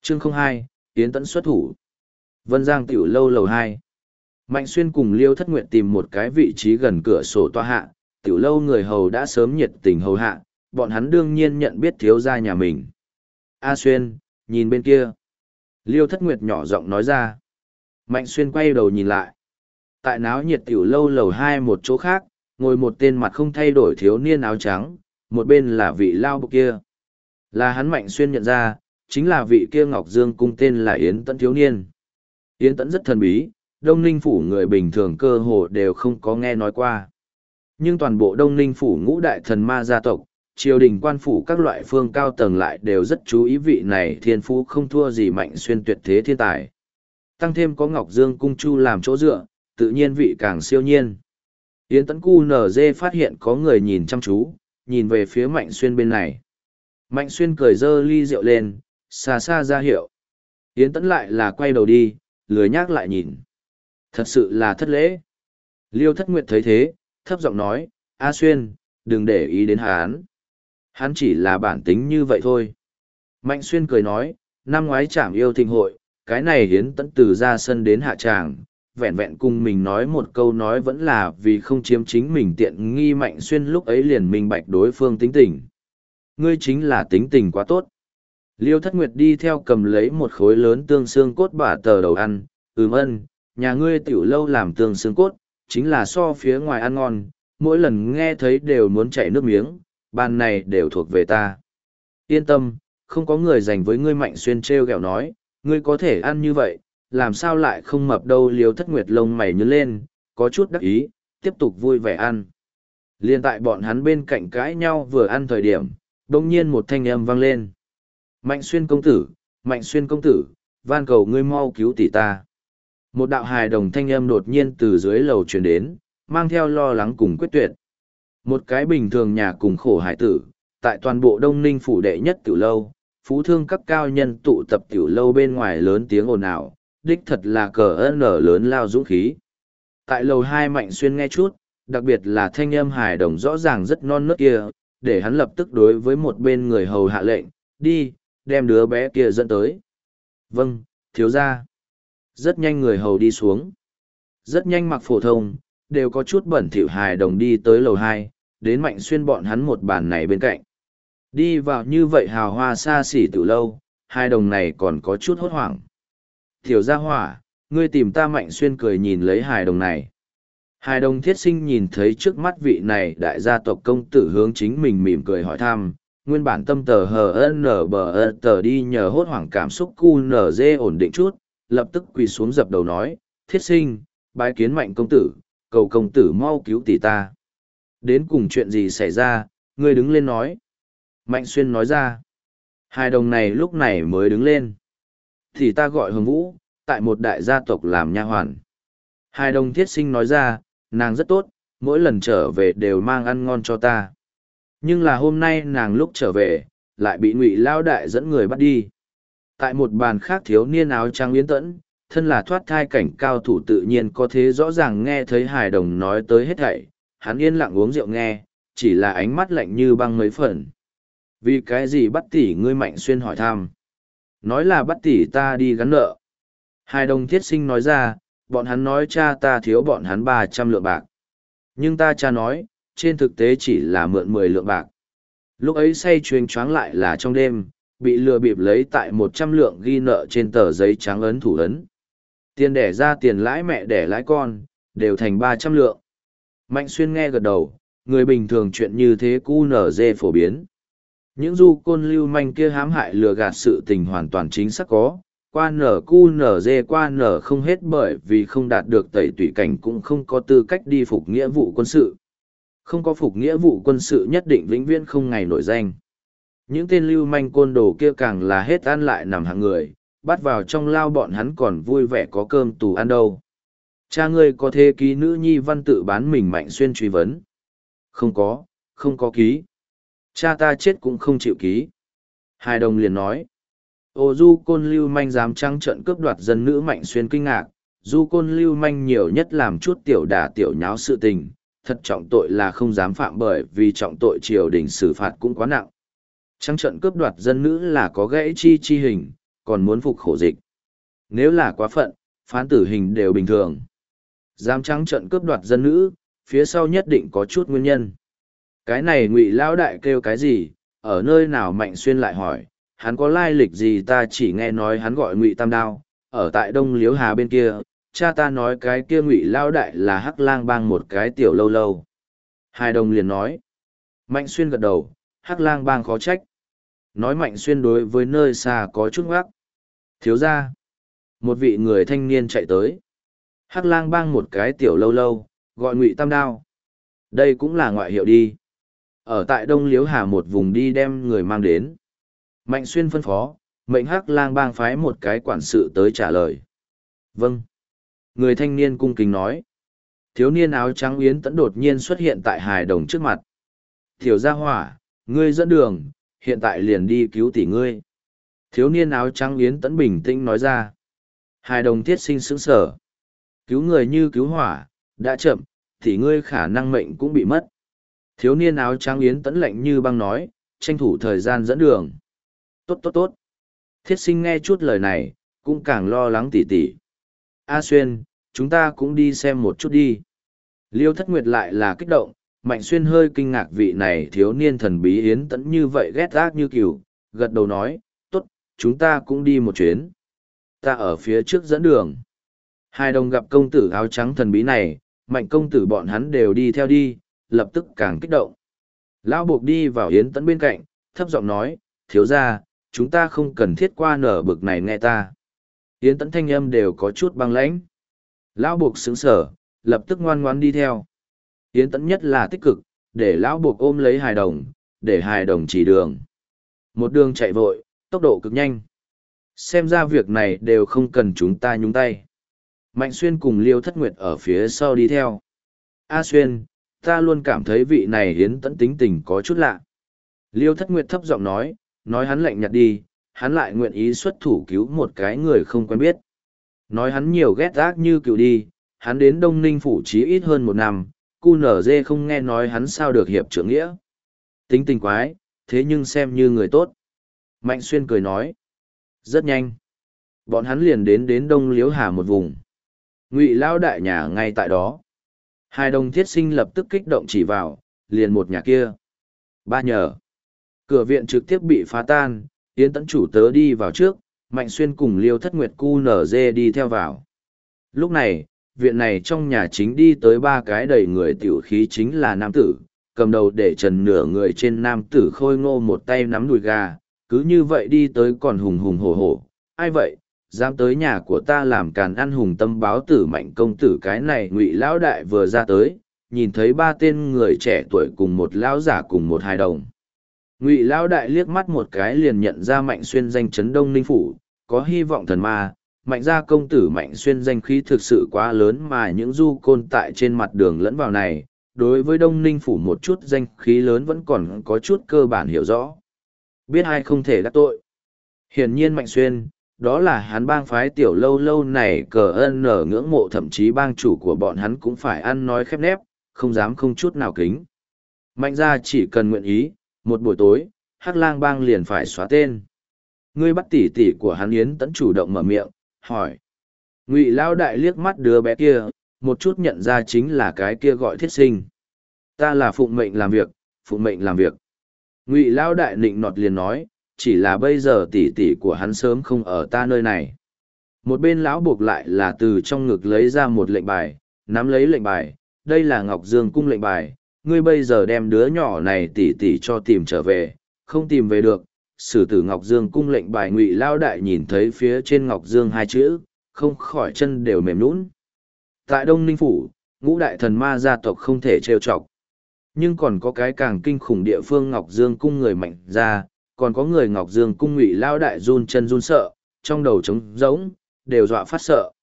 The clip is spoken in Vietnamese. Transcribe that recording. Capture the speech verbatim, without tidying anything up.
Chương không hai, Yến Tẫn xuất thủ. Vân Giang tiểu lâu lầu hai. Mạnh Xuyên cùng Liêu Thất Nguyệt tìm một cái vị trí gần cửa sổ tòa hạ, tiểu lâu người hầu đã sớm nhiệt tình hầu hạ, bọn hắn đương nhiên nhận biết thiếu gia nhà mình. A Xuyên, nhìn bên kia. Liêu Thất Nguyệt nhỏ giọng nói ra. Mạnh Xuyên quay đầu nhìn lại. Tại náo nhiệt tiểu lâu lầu hai một chỗ khác, ngồi một tên mặt không thay đổi thiếu niên áo trắng, một bên là vị lao bục kia. Là hắn Mạnh Xuyên nhận ra, chính là vị kia Ngọc Dương cung tên là Yến Tẫn thiếu niên. Yến Tẫn rất thần bí, Đông Ninh phủ người bình thường cơ hồ đều không có nghe nói qua. Nhưng toàn bộ Đông Ninh phủ ngũ đại thần ma gia tộc, triều đình quan phủ các loại phương cao tầng lại đều rất chú ý vị này thiên phú không thua gì Mạnh Xuyên tuyệt thế thiên tài. Tăng thêm có Ngọc Dương cung chu làm chỗ dựa, tự nhiên vị càng siêu nhiên. Yến Tẫn cu nở dê phát hiện có người nhìn chăm chú, nhìn về phía Mạnh Xuyên bên này. Mạnh Xuyên cười dơ ly rượu lên, xa xa ra hiệu. Yến Tẫn lại là quay đầu đi, lười nhác lại nhìn. Thật sự là thất lễ. Liêu Thất Nguyệt thấy thế, thấp giọng nói, A Xuyên, đừng để ý đến hắn. Hắn chỉ là bản tính như vậy thôi. Mạnh Xuyên cười nói, năm ngoái Trảm Yêu Thịnh hội, cái này Yến Tẫn từ ra sân đến hạ tràng, vẹn vẹn cùng mình nói một câu nói vẫn là vì không chiếm chính mình tiện nghi. Mạnh Xuyên lúc ấy liền minh bạch đối phương tính tình. Ngươi chính là tính tình quá tốt. Liêu Thất Nguyệt đi theo cầm lấy một khối lớn tương xương cốt bả tờ đầu ăn, ừm ân, nhà ngươi tiểu lâu làm tương xương cốt, chính là so phía ngoài ăn ngon, mỗi lần nghe thấy đều muốn chảy nước miếng, bàn này đều thuộc về ta. Yên tâm, không có người dành với ngươi. Mạnh Xuyên treo gẹo nói, ngươi có thể ăn như vậy, làm sao lại không mập đâu. Liêu Thất Nguyệt lông mày nhướng lên, có chút đắc ý, tiếp tục vui vẻ ăn. Liên tại bọn hắn bên cạnh cãi nhau vừa ăn thời điểm, đông nhiên một thanh âm vang lên. Mạnh Xuyên công tử, Mạnh Xuyên công tử, van cầu ngươi mau cứu tỷ ta. Một đạo hài đồng thanh âm đột nhiên từ dưới lầu truyền đến, mang theo lo lắng cùng quyết tuyệt. Một cái bình thường nhà cùng khổ hải tử, tại toàn bộ Đông Ninh phủ đệ nhất tiểu lâu, phú thương cấp cao nhân tụ tập tiểu lâu bên ngoài lớn tiếng ồn ào, đích thật là cờ ơn nở lớn lao dũng khí. Tại lầu hai Mạnh Xuyên nghe chút, đặc biệt là thanh âm hài đồng rõ ràng rất non nớt kia, để hắn lập tức đối với một bên người hầu hạ lệnh, đi, đem đứa bé kia dẫn tới. Vâng, thiếu gia. Rất nhanh người hầu đi xuống. Rất nhanh mặc phổ thông, đều có chút bẩn thỉu hài đồng đi tới lầu hai, đến Mạnh Xuyên bọn hắn một bàn này bên cạnh. Đi vào như vậy hào hoa xa xỉ từ lâu, hai đồng này còn có chút hốt hoảng. Tiểu gia hỏa, ngươi tìm ta. Mạnh Xuyên cười nhìn lấy hài đồng này. Hài đồng thiết sinh nhìn thấy trước mắt vị này đại gia tộc công tử hướng chính mình mỉm cười hỏi thăm, nguyên bản tâm tờ hờ nở bờ tờ đi nhờ hốt hoảng cảm xúc cu nở dê ổn định chút, lập tức quỳ xuống dập đầu nói, thiết sinh, bái kiến Mạnh công tử, cầu công tử mau cứu tỷ ta. Đến cùng chuyện gì xảy ra, ngươi đứng lên nói. Mạnh Xuyên nói ra. Hai đồng này lúc này mới đứng lên. Thì ta gọi Hồng Vũ, tại một đại gia tộc làm nha hoàn. Hai đồng thiết sinh nói ra, nàng rất tốt, mỗi lần trở về đều mang ăn ngon cho ta. Nhưng là hôm nay nàng lúc trở về, lại bị Ngụy Lao đại dẫn người bắt đi. Tại một bàn khác thiếu niên áo trắng Yến Tẫn, thân là thoát thai cảnh cao thủ tự nhiên có thế rõ ràng nghe thấy hài đồng nói tới hết thảy, hắn yên lặng uống rượu nghe, chỉ là ánh mắt lạnh như băng mấy phần. Vì cái gì bắt tỷ ngươi? Mạnh Xuyên hỏi thăm. Nói là bắt tỷ ta đi gắn nợ. Hài đồng thiết sinh nói ra, bọn hắn nói cha ta thiếu bọn hắn ba trăm lượng bạc. Nhưng ta cha nói, trên thực tế chỉ là mượn mười lượng bạc. Lúc ấy say chuyên choáng lại là trong đêm, bị lừa bịp lấy tại một trăm lượng ghi nợ trên tờ giấy trắng ấn thủ ấn. Tiền đẻ ra tiền lãi mẹ đẻ lãi con, đều thành ba trăm lượng. Mạnh Xuyên nghe gật đầu, người bình thường chuyện như thế cu nở dê phổ biến. Những du côn lưu manh kia hãm hại lừa gạt sự tình hoàn toàn chính xác có, qua nở cu nở dê qua nở không hết bởi vì không đạt được tẩy tủy cảnh cũng không có tư cách đi phục nghĩa vụ quân sự. Không có phục nghĩa vụ quân sự nhất định vĩnh viễn không ngày nổi danh. Những tên lưu manh côn đồ kia càng là hết ăn lại nằm hạng người, bắt vào trong lao bọn hắn còn vui vẻ có cơm tù ăn đâu. Cha ngươi có thế ký nữ nhi văn tự bán mình? Mạnh Xuyên truy vấn. Không có, không có ký. Cha ta chết cũng không chịu ký. Hai đồng liền nói. Ô du côn lưu manh dám trắng trợn cướp đoạt dân nữ? Mạnh Xuyên kinh ngạc. Du côn lưu manh nhiều nhất làm chút tiểu đả tiểu nháo sự tình, thật trọng tội là không dám phạm bởi vì trọng tội triều đình xử phạt cũng quá nặng. Trắng trợn cướp đoạt dân nữ là có gãy chi chi hình, còn muốn phục khổ dịch. Nếu là quá phận, phán tử hình đều bình thường. Dám trắng trận cướp đoạt dân nữ, phía sau nhất định có chút nguyên nhân. Cái này Ngụy lão đại kêu cái gì, ở nơi nào Mạnh Xuyên lại hỏi, hắn có lai lịch gì ta chỉ nghe nói hắn gọi Ngụy Tam Đao, ở tại Đông Liếu Hà bên kia, cha ta nói cái kia Ngụy lão đại là Hắc Lang Bang một cái tiểu lâu lâu. Hai đồng liền nói. Mạnh Xuyên gật đầu, Hắc Lang Bang khó trách. Nói Mạnh Xuyên đối với nơi xa có chút ngoác. Thiếu ra. Một vị người thanh niên chạy tới. Hắc Lang Bang một cái tiểu lâu lâu, gọi Ngụy Tam Đao. Đây cũng là ngoại hiệu đi. Ở tại Đông Liếu Hà một vùng đi đem người mang đến. Mạnh Xuyên phân phó, mệnh Hắc Lang Bang phái một cái quản sự tới trả lời. Vâng. Người thanh niên cung kính nói. Thiếu niên áo trắng Yến Tẫn đột nhiên xuất hiện tại hài đồng trước mặt. Tiểu gia hỏa, ngươi dẫn đường, hiện tại liền đi cứu tỷ ngươi. Thiếu niên áo trắng Yến Tẫn bình tĩnh nói ra. Hài đồng thiết sinh sững sở. Cứu người như cứu hỏa, đã chậm, thì ngươi khả năng mệnh cũng bị mất. Thiếu niên áo trắng Yến Tẫn lạnh như băng nói, tranh thủ thời gian dẫn đường. Tốt tốt tốt. Thiết sinh nghe chút lời này, cũng càng lo lắng tỉ tỉ. A Xuyên, chúng ta cũng đi xem một chút đi. Liêu Thất Nguyệt lại là kích động, Mạnh Xuyên hơi kinh ngạc vị này thiếu niên thần bí Yến Tẫn như vậy ghét ác như cừu, gật đầu nói, tốt, chúng ta cũng đi một chuyến. Ta ở phía trước dẫn đường. Hai đồng gặp công tử áo trắng thần bí này, Mạnh công tử bọn hắn đều đi theo đi, lập tức càng kích động. Lão buộc đi vào Yến Tẫn bên cạnh, thấp giọng nói, thiếu ra, chúng ta không cần thiết qua nở bực này nghe ta. Yến Tẫn thanh âm đều có chút băng lãnh. Lão buộc sững sở, lập tức ngoan ngoãn đi theo. Yến Tẫn nhất là tích cực, để lão buộc ôm lấy hài đồng, để hài đồng chỉ đường. Một đường chạy vội, tốc độ cực nhanh. Xem ra việc này đều không cần chúng ta nhúng tay. Mạnh Xuyên cùng Liêu Thất Nguyệt ở phía sau đi theo. A Xuyên, ta luôn cảm thấy vị này Yến Tẫn tính tình có chút lạ. Liêu Thất Nguyệt thấp giọng nói, nói hắn lạnh nhạt đi, hắn lại nguyện ý xuất thủ cứu một cái người không quen biết. Nói hắn nhiều ghét ác như cựu đi, hắn đến Đông Ninh phủ chí ít hơn một năm, cu nở dê không nghe nói hắn sao được hiệp trưởng nghĩa. Tính tình quái, thế nhưng xem như người tốt. Mạnh Xuyên cười nói. Rất nhanh. Bọn hắn liền đến đến Đông Liếu Hà một vùng. Ngụy Lão đại nhà ngay tại đó. Hai đồng thiết sinh lập tức kích động chỉ vào, liền một nhà kia. Ba nhờ. Cửa viện trực tiếp bị phá tan, Yến Tẫn chủ tớ đi vào trước, Mạnh Xuyên cùng Liêu Thất Nguyệt cu nở dê đi theo vào. Lúc này, viện này trong nhà chính đi tới ba cái đầy người tiểu khí chính là nam tử, cầm đầu để trần nửa người trên nam tử khôi ngô một tay nắm đùi gà, cứ như vậy đi tới còn hùng hùng hổ hổ. Ai vậy, dám tới nhà của ta làm càn ăn hùng tâm báo tử Mạnh công tử cái này Ngụy Lão đại vừa ra tới, nhìn thấy ba tên người trẻ tuổi cùng một lão giả cùng một hài đồng. Ngụy Lão đại liếc mắt một cái liền nhận ra Mạnh Xuyên danh chấn Đông Ninh phủ, có hy vọng thần ma. Mạnh gia công tử Mạnh Xuyên danh khí thực sự quá lớn mà những du côn tại trên mặt đường lẫn vào này, đối với Đông Ninh phủ một chút danh khí lớn vẫn còn có chút cơ bản hiểu rõ. Biết ai không thể đắc tội. Hiển nhiên Mạnh Xuyên, đó là hắn bang phái tiểu lâu lâu này cờ ân nở ngưỡng mộ, thậm chí bang chủ của bọn hắn cũng phải ăn nói khép nép, không dám không chút nào kính. Mạnh gia chỉ cần nguyện ý, một buổi tối, Hắc Lang bang liền phải xóa tên. Ngươi bắt tỷ tỷ của hắn Yến Tẫn chủ động mở miệng, hỏi. Ngụy Lão đại liếc mắt đứa bé kia, một chút nhận ra chính là cái kia gọi Thiết sinh. Ta là phụng mệnh làm việc, phụng mệnh làm việc. Ngụy Lão đại nịnh nọt liền nói, chỉ là bây giờ tỷ tỷ của hắn sớm không ở ta nơi này. Một bên lão buộc lại là từ trong ngực lấy ra một lệnh bài, nắm lấy lệnh bài, đây là Ngọc Dương cung lệnh bài, ngươi bây giờ đem đứa nhỏ này tỷ tỷ cho tìm trở về, không tìm về được. Sử tử Ngọc Dương cung lệnh bài Ngụy Lão đại nhìn thấy phía trên Ngọc Dương hai chữ, không khỏi chân đều mềm nhũn. Tại Đông Ninh phủ, ngũ đại thần ma gia tộc không thể trêu chọc. Nhưng còn có cái càng kinh khủng địa phương Ngọc Dương cung người mạnh ra, còn có người Ngọc Dương cung Ngụy Lão đại run chân run sợ, trong đầu trống rỗng, đều dọa phát sợ.